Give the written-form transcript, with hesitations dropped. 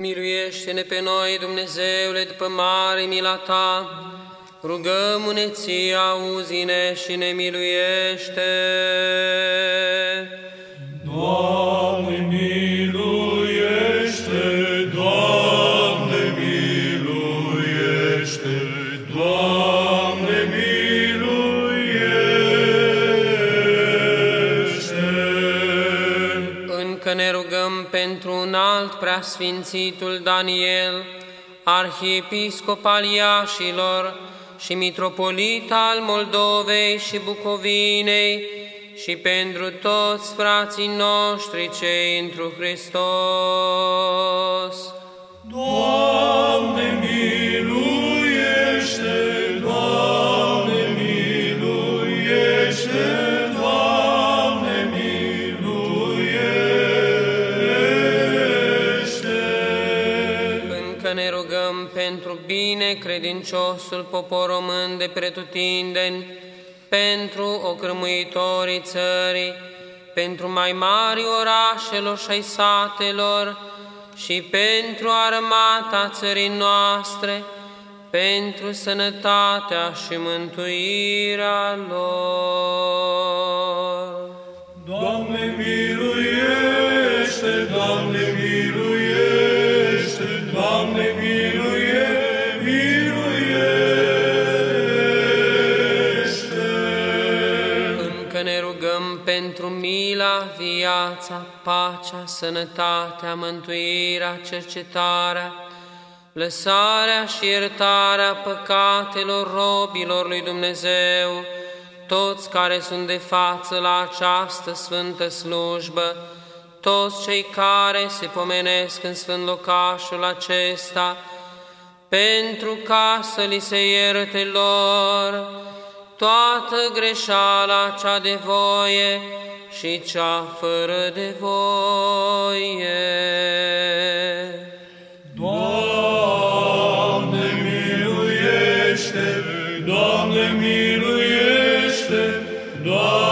Miluiește-ne pe noi, Dumnezeule, după mare mila Ta, rugăm-ne Ție, auzi-ne și ne miluiește. Doamne, miluiește, Doamne, miluiește, Doamne, miluiește. Încă ne rugăm pentru un alt preasfințitul Daniel, arhiepiscop al Iașilor și mitropolit al Moldovei și Bucovinei, și pentru toți frații noștri cei întru Hristos. Doamne, miluiește, Doamne, miluiește, Doamne, miluiește. Încă ne rugăm pentru bine credinciosul popor român de pretutindeni, pentru ocrămuitorii țării, pentru mai mari orașelor și ai satelor și pentru armata țării noastre, pentru sănătatea și mântuirea lor. Doamne, miluiește, Doamne, miluiește, Doamne, Ne rugăm pentru mila, viața, pacea, sănătatea, mântuirea, cercetarea, lăsarea și iertarea păcatelor robilor lui Dumnezeu, toți care sunt de față la această sfântă slujbă, toți cei care se pomenesc în sfânt locașul acesta, pentru ca să li se ierte lor toată greșeala cea de voie și cea fără de voie. Doamne, miluiește, Doamne, miluiește, Doamne,